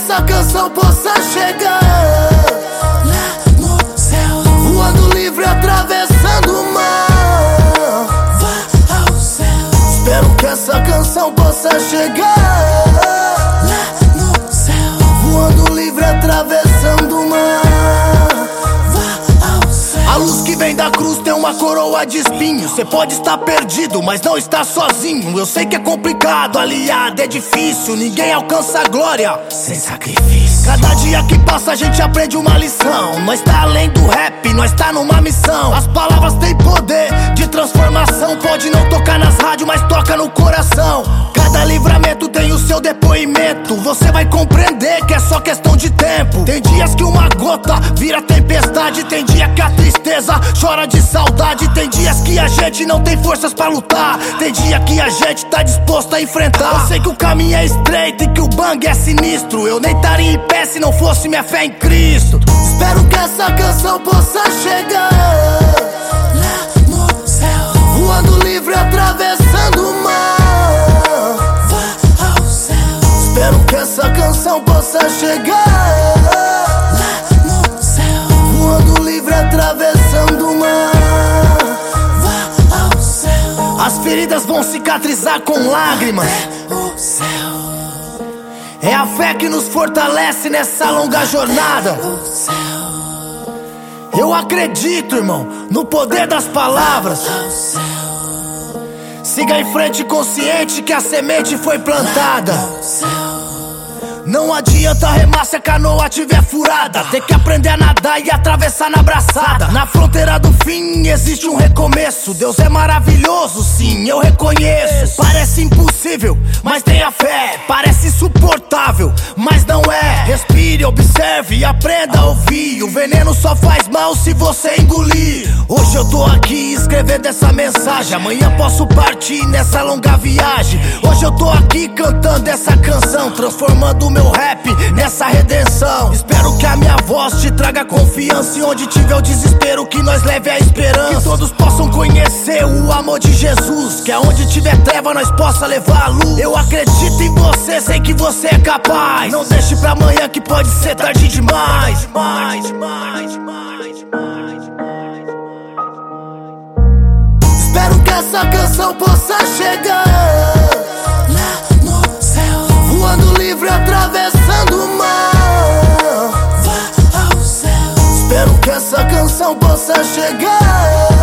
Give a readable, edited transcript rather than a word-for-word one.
essa canção possa chegar lá no céu, voando livre, atravessando o mar. vá ao céu. Espero que essa canção possa chegar Lá no céu, voando livre, atravessando o mar. vá ao céu. A luz que vem da cruz tem uma coroa de espinhos. Cê pode estar perdido, mas não está sozinho. Eu sei que é complicado, aliado, é difícil. Ninguém alcança a glória Sem sacrifício. Cada dia que passa a gente aprende uma lição. Nós tá além do rap, nós tá numa missão. As palavras têm poder de transformação. Pode não tocar nas rádios, mas toca no coração. Cada livramento tem o seu depoimento. Você vai compreender que é só questão de tempo. Tem dias que uma gota vira tempestade. Tem dia que a tristeza chora de saudade. Tem dias que a gente não tem forças pra lutar. Tem dia que a gente tá disposto a enfrentar. Eu sei que o caminho é estreito e que o bang é sinistro. Eu nem estaria em pé se não fosse minha fé em Cristo. Espero que essa canção possa chegar Lá no céu, voando livre, atravessando o mar. vá ao céu. Espero que essa canção possa chegar Lá no céu, voando livre, atravessando o mar. vá ao céu. As feridas vão cicatrizar com lágrimas. O céu, É a fé que nos fortalece nessa longa jornada. o céu, Eu acredito, irmão, no poder das palavras. o céu, Siga em frente consciente que a semente foi plantada. o céu. Não adianta remar se a canoa tiver furada. Tem que aprender a nadar e atravessar na braçada. Na fronteira do fim existe um recomeço. Deus é maravilhoso, sim, eu reconheço. Parece impossível, mas tenha fé. Parece insuportável, mas não é. Respire, observe e aprenda a ouvir. O veneno só faz mal se você engolir. Hoje eu tô aqui escrevendo essa mensagem. Amanhã posso partir nessa longa viagem. Hoje eu tô aqui cantando essa canção, transformando o meu rap nessa redenção. Espero que a minha voz te traga confiança. E onde tiver o desespero, que nós leve a esperança. Que todos possam conhecer o amor de Jesus. Que aonde tiver treva, nós possa levar a luz. Eu acredito em você, sei que você é capaz. Não deixe pra amanhã que pode ser tarde demais. Espero que essa canção possa chegar Lá no céu, voando livre, atravessando o mar. vá ao céu. Espero que essa canção possa chegar